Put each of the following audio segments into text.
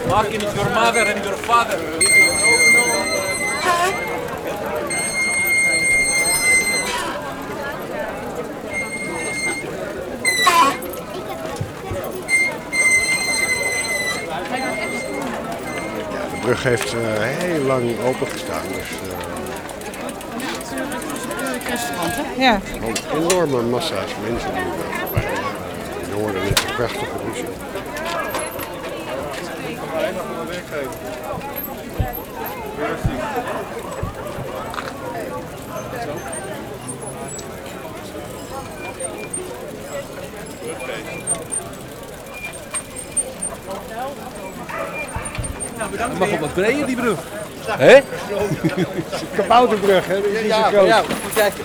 Marking your mother and your father. De brug heeft heel lang open gestaan. Dus, restaurant, hè? Ja. enorme massa's mensen die voorbij. Je hoorde net een prachtige ruzie. Het mag op wat breder, die brug. Hé? Kabouterbrug, hè? Die is niet zo groot. Ja, goed kijken.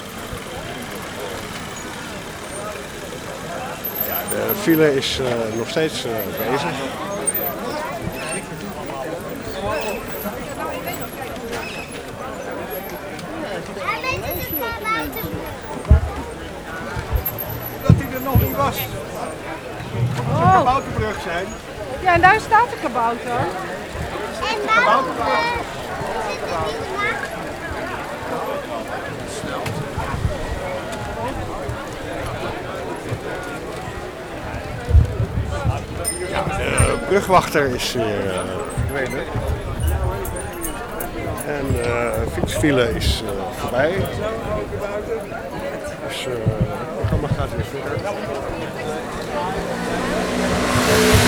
De file is nog steeds bezig. Dat hij er nog niet was. Het moet een kabouterbrug zijn. Ja, en daar staat de kabouter. En daar zit er niet laag. De brugwachter is weer verdwenen. En de fietsfile is voorbij. Dus het programma gaat weer verder.